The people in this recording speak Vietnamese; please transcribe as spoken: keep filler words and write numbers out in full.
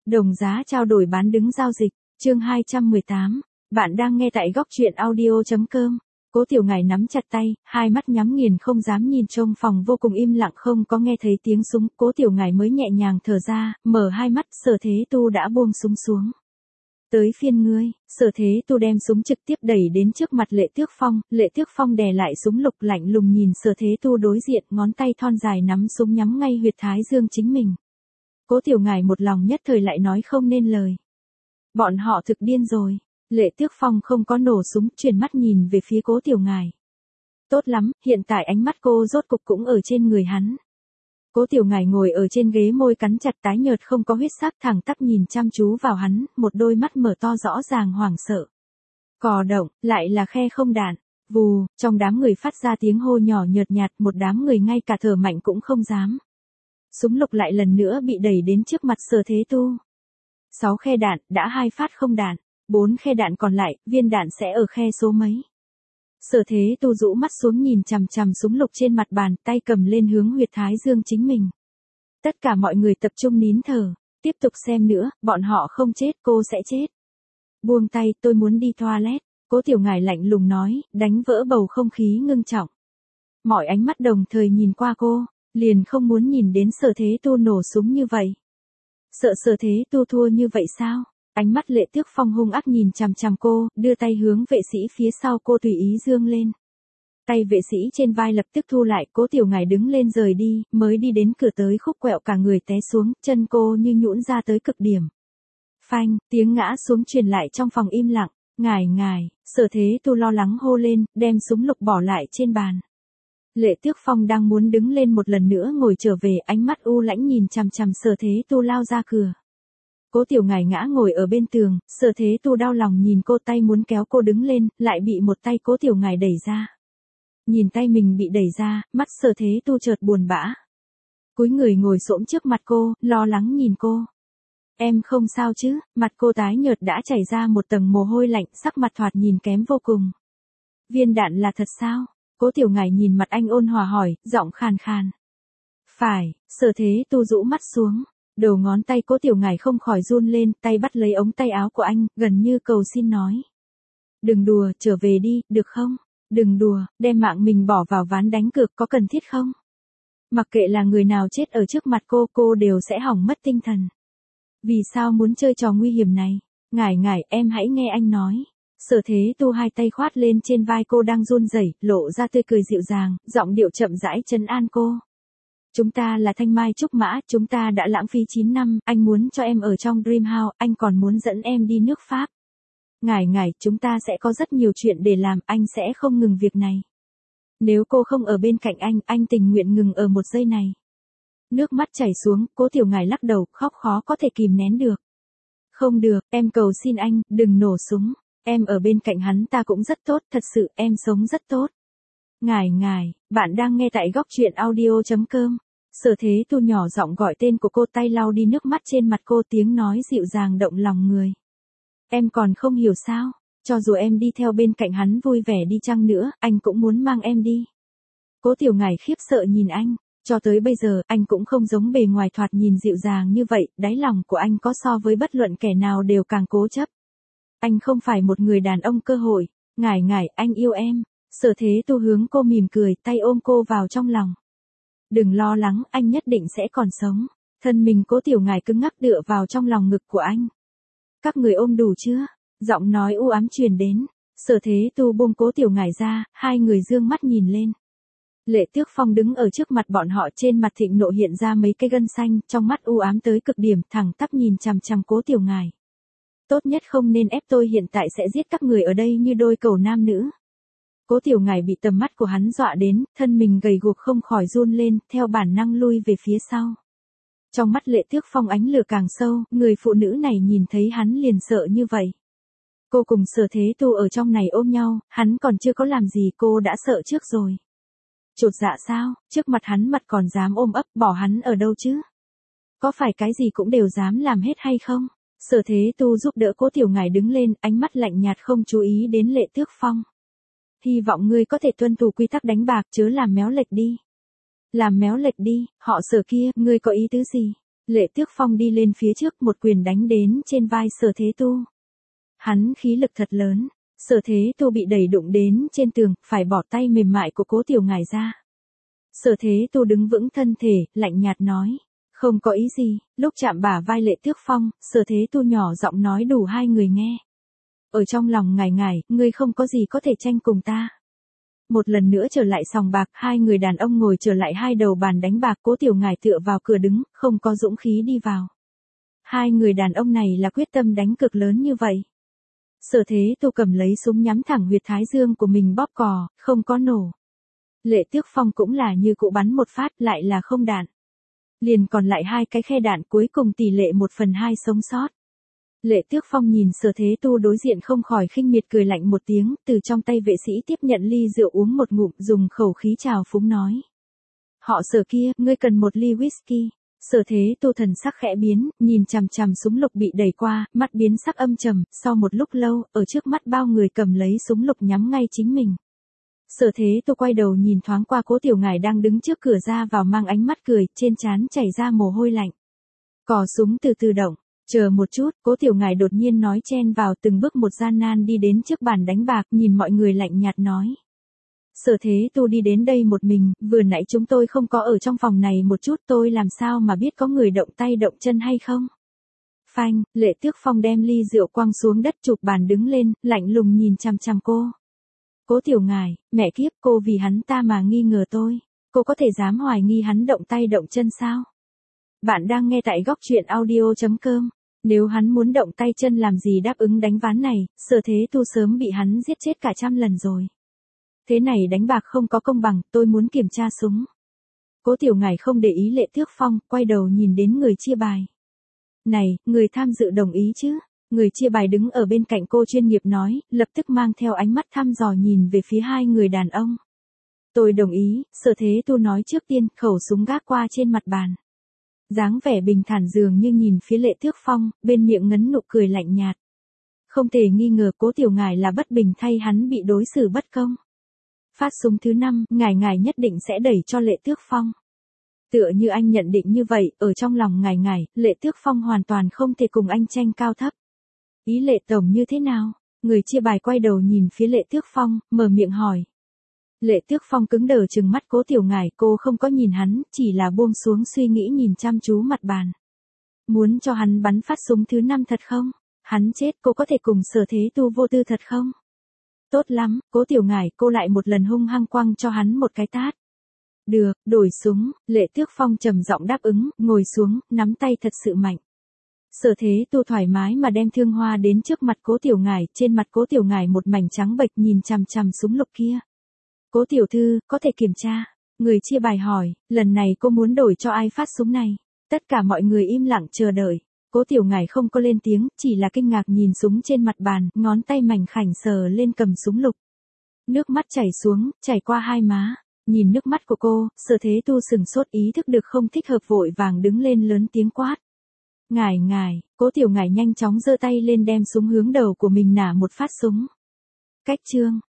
Đồng giá trao đổi bán đứng giao dịch, chương hai trăm mười tám. Bạn đang nghe tại góc truyện audio chấm com. Cố Tiểu Ngải nắm chặt tay, hai mắt nhắm nghiền không dám nhìn, trong phòng vô cùng im lặng, không có nghe thấy tiếng súng. Cố Tiểu Ngải mới nhẹ nhàng thở ra, mở hai mắt. Sở Thế Tu đã buông súng xuống. Tới phiên ngươi. Sở Thế Tu đem súng trực tiếp đẩy đến trước mặt Lệ Tước Phong. Lệ Tước Phong đè lại súng lục, lạnh lùng nhìn Sở Thế Tu đối diện, ngón tay thon dài nắm súng nhắm ngay huyệt thái dương chính mình. Cố Tiểu Ngải một lòng nhất thời lại nói không nên lời. Bọn họ thực điên rồi. Lệ Tước Phong không có nổ súng, chuyển mắt nhìn về phía Cố Tiểu Ngải. Tốt lắm, hiện tại ánh mắt cô rốt cục cũng ở trên người hắn. Cố Tiểu Ngải ngồi ở trên ghế, môi cắn chặt, tái nhợt không có huyết sắc, thẳng tắp nhìn chăm chú vào hắn, một đôi mắt mở to rõ ràng hoảng sợ. Cò động, lại là khe không đạn. Vù, trong đám người phát ra tiếng hô nhỏ nhợt nhạt, một đám người ngay cả thở mạnh cũng không dám. Súng lục lại lần nữa bị đẩy đến trước mặt Sở Thế Tu. Sáu khe đạn, đã hai phát không đạn. Bốn khe đạn còn lại, viên đạn sẽ ở khe số mấy. Sở Thế Tu rũ mắt xuống nhìn chằm chằm súng lục trên mặt bàn, tay cầm lên hướng huyệt thái dương chính mình. Tất cả mọi người tập trung nín thở, tiếp tục xem nữa, bọn họ không chết, cô sẽ chết. Buông tay, tôi muốn đi toilet. Cố Tiểu Ngải lạnh lùng nói, đánh vỡ bầu không khí ngưng trọng. Mọi ánh mắt đồng thời nhìn qua cô, liền không muốn nhìn đến Sở Thế Tu nổ súng như vậy. Sợ Sở Thế Tu thua như vậy sao? Ánh mắt Lệ Tước Phong hung ác nhìn chằm chằm cô, đưa tay hướng vệ sĩ phía sau cô tùy ý giương lên. Tay vệ sĩ trên vai lập tức thu lại, Cố Tiểu Ngải đứng lên rời đi, mới đi đến cửa tới khúc quẹo cả người té xuống, chân cô như nhũn ra tới cực điểm. Phanh, tiếng ngã xuống truyền lại trong phòng im lặng. Ngải ngải, Sở Thế Tu lo lắng hô lên, đem súng lục bỏ lại trên bàn. Lệ Tước Phong đang muốn đứng lên một lần nữa ngồi trở về, ánh mắt u lãnh nhìn chằm chằm Sở Thế Tu lao ra cửa. Cố Tiểu Ngải ngã ngồi ở bên tường, Sở Thế Tu đau lòng nhìn cô, tay muốn kéo cô đứng lên, lại bị một tay Cố Tiểu Ngải đẩy ra. Nhìn tay mình bị đẩy ra, mắt Sở Thế Tu chợt buồn bã. Cúi người ngồi xổm trước mặt cô, lo lắng nhìn cô. Em không sao chứ? Mặt cô tái nhợt đã chảy ra một tầng mồ hôi lạnh, sắc mặt thoạt nhìn kém vô cùng. Viên đạn là thật sao? Cố Tiểu Ngải nhìn mặt anh ôn hòa hỏi, giọng khàn khàn. Phải. Sở Thế Tu rũ mắt xuống. Đầu ngón tay Cố Tiểu Ngải không khỏi run lên, tay bắt lấy ống tay áo của anh, gần như cầu xin nói. Đừng đùa, trở về đi, được không? Đừng đùa, đem mạng mình bỏ vào ván đánh cược có cần thiết không? Mặc kệ là người nào chết ở trước mặt cô, cô đều sẽ hỏng mất tinh thần. Vì sao muốn chơi trò nguy hiểm này? Ngải ngải, em hãy nghe anh nói. Sở Thế Tu hai tay khoát lên trên vai cô đang run rẩy, lộ ra tươi cười dịu dàng, giọng điệu chậm rãi trấn an cô. Chúng ta là thanh mai trúc mã, chúng ta đã lãng phí chín năm, anh muốn cho em ở trong Dream House, anh còn muốn dẫn em đi nước Pháp. Ngải ngải, chúng ta sẽ có rất nhiều chuyện để làm, anh sẽ không ngừng việc này. Nếu cô không ở bên cạnh anh, anh tình nguyện ngừng ở một giây này. Nước mắt chảy xuống, Cố Tiểu Ngải lắc đầu, khóc khó có thể kìm nén được. Không được, em cầu xin anh, đừng nổ súng. Em ở bên cạnh hắn ta cũng rất tốt, thật sự, em sống rất tốt. Ngải ngải, bạn đang nghe tại góc truyện audio chấm com. Sở Thế Tu nhỏ giọng gọi tên của cô, tay lau đi nước mắt trên mặt cô, tiếng nói dịu dàng động lòng người. Em còn không hiểu sao, cho dù em đi theo bên cạnh hắn vui vẻ đi chăng nữa, anh cũng muốn mang em đi. Cố Tiểu Ngải khiếp sợ nhìn anh, cho tới bây giờ, anh cũng không giống bề ngoài thoạt nhìn dịu dàng như vậy, đáy lòng của anh có so với bất luận kẻ nào đều càng cố chấp. Anh không phải một người đàn ông cơ hội. Ngải ngải, anh yêu em. Sở Thế Tu hướng cô mỉm cười, tay ôm cô vào trong lòng. Đừng lo lắng, anh nhất định sẽ còn sống. Thân mình Cố Tiểu Ngải cứng ngắc tựa vào trong lòng ngực của anh. Các người ôm đủ chưa? Giọng nói u ám truyền đến. Sở Thế Tu buông Cố Tiểu Ngải ra, hai người dương mắt nhìn lên. Lệ Tước Phong đứng ở trước mặt bọn họ, trên mặt thịnh nộ hiện ra mấy cây gân xanh, trong mắt u ám tới cực điểm, thẳng tắp nhìn chằm chằm Cố Tiểu Ngải. Tốt nhất không nên ép tôi, hiện tại sẽ giết các người ở đây như đôi cẩu nam nữ. Cố Tiểu Ngải bị tầm mắt của hắn dọa đến, thân mình gầy guộc không khỏi run lên, theo bản năng lui về phía sau. Trong mắt Lệ Tước Phong ánh lửa càng sâu, người phụ nữ này nhìn thấy hắn liền sợ như vậy. Cô cùng Sở Thế Tu ở trong này ôm nhau, hắn còn chưa có làm gì cô đã sợ trước rồi. Chột dạ sao, trước mặt hắn mặt còn dám ôm ấp, bỏ hắn ở đâu chứ? Có phải cái gì cũng đều dám làm hết hay không? Sở Thế Tu giúp đỡ Cố Tiểu Ngải đứng lên, ánh mắt lạnh nhạt không chú ý đến Lệ Tước Phong. Hy vọng ngươi có thể tuân thủ quy tắc đánh bạc, chớ làm méo lệch đi. Làm méo lệch đi, họ Sở kia, ngươi có ý tứ gì? Lệ Tước Phong đi lên phía trước một quyền đánh đến trên vai Sở Thế Tu. Hắn khí lực thật lớn, Sở Thế Tu bị đẩy đụng đến trên tường, phải bỏ tay mềm mại của Cố Tiểu Ngải ra. Sở Thế Tu đứng vững thân thể, lạnh nhạt nói. Không có ý gì, lúc chạm bả vai Lệ Tước Phong, Sở Thế Tu nhỏ giọng nói đủ hai người nghe. Ở trong lòng ngài ngài, ngươi không có gì có thể tranh cùng ta. Một lần nữa trở lại sòng bạc, hai người đàn ông ngồi trở lại hai đầu bàn đánh bạc, Cố Tiểu Ngải tựa vào cửa đứng, không có dũng khí đi vào. Hai người đàn ông này là quyết tâm đánh cực lớn như vậy. Sở Thế Tu cầm lấy súng nhắm thẳng huyệt thái dương của mình bóp cò, không có nổ. Lệ Tước Phong cũng là như cụ bắn một phát lại là không đạn. Liền còn lại hai cái khe đạn, cuối cùng tỷ lệ một phần hai sống sót. Lệ Tước Phong nhìn Sở Thế Tu đối diện không khỏi khinh miệt cười lạnh một tiếng, từ trong tay vệ sĩ tiếp nhận ly rượu uống một ngụm, dùng khẩu khí trào phúng nói. Họ Sở kia, ngươi cần một ly whisky. Sở Thế Tu thần sắc khẽ biến, nhìn chằm chằm súng lục bị đẩy qua, mắt biến sắc âm trầm, sau một lúc lâu, ở trước mắt bao người cầm lấy súng lục nhắm ngay chính mình. Sở Thế Tu quay đầu nhìn thoáng qua Cố Tiểu Ngải đang đứng trước cửa ra vào mang ánh mắt cười, trên trán chảy ra mồ hôi lạnh. Cò súng từ từ động, chờ một chút, Cố Tiểu Ngải đột nhiên nói chen vào, từng bước một gian nan đi đến trước bàn đánh bạc, nhìn mọi người lạnh nhạt nói. Sở Thế Tu đi đến đây một mình, vừa nãy chúng tôi không có ở trong phòng này một chút, tôi làm sao mà biết có người động tay động chân hay không? Phanh, Lệ Tước Phong đem ly rượu quăng xuống đất, chụp bàn đứng lên, lạnh lùng nhìn chằm chằm cô. Cố Tiểu Ngải, mẹ kiếp, cô vì hắn ta mà nghi ngờ tôi. Cô có thể dám hoài nghi hắn động tay động chân sao? Bạn đang nghe tại góc truyện audio chấm com. Nếu hắn muốn động tay chân làm gì đáp ứng đánh ván này, Sở Thế Tu sớm bị hắn giết chết cả trăm lần rồi. Thế này đánh bạc không có công bằng, tôi muốn kiểm tra súng. Cố Tiểu Ngải không để ý Lệ Tước Phong, quay đầu nhìn đến người chia bài. Này, người tham dự đồng ý chứ? Người chia bài đứng ở bên cạnh cô chuyên nghiệp nói, lập tức mang theo ánh mắt thăm dò nhìn về phía hai người đàn ông. Tôi đồng ý, Sở Thế Tu nói trước tiên, khẩu súng gác qua trên mặt bàn. Dáng vẻ bình thản dường như nhìn phía Lệ Tước Phong, bên miệng ngấn nụ cười lạnh nhạt. Không thể nghi ngờ Cố Tiểu Ngải là bất bình thay hắn bị đối xử bất công. Phát súng thứ năm, ngài ngài nhất định sẽ đẩy cho Lệ Tước Phong. Tựa như anh nhận định như vậy, ở trong lòng ngài ngài, Lệ Tước Phong hoàn toàn không thể cùng anh tranh cao thấp. Ý Lệ Tổng như thế nào? Người chia bài quay đầu nhìn phía Lệ Tước Phong, mở miệng hỏi. Lệ Tước Phong cứng đờ trừng mắt Cố Tiểu Ngải, cô không có nhìn hắn, chỉ là buông xuống suy nghĩ nhìn chăm chú mặt bàn. Muốn cho hắn bắn phát súng thứ năm thật không? Hắn chết, cô có thể cùng Sở Thế Tu vô tư thật không? Tốt lắm, Cố Tiểu Ngải, cô lại một lần hung hăng quăng cho hắn một cái tát. Được, đổi súng, Lệ Tước Phong trầm giọng đáp ứng, ngồi xuống, nắm tay thật sự mạnh. Sở Thế Tu thoải mái mà đem thương hoa đến trước mặt Cố Tiểu Ngải, trên mặt Cố Tiểu Ngải một mảnh trắng bệch nhìn chằm chằm súng lục kia. Cố tiểu thư, có thể kiểm tra. Người chia bài hỏi, lần này cô muốn đổi cho ai phát súng này? Tất cả mọi người im lặng chờ đợi. Cố Tiểu Ngải không có lên tiếng, chỉ là kinh ngạc nhìn súng trên mặt bàn, ngón tay mảnh khảnh sờ lên cầm súng lục. Nước mắt chảy xuống, chảy qua hai má. Nhìn nước mắt của cô, Sở Thế Tu sừng sốt ý thức được không thích hợp vội vàng đứng lên lớn tiếng quát. Ngải ngải, Cố Tiểu Ngải nhanh chóng giơ tay lên đem súng hướng đầu của mình nả một phát súng. Cách chương.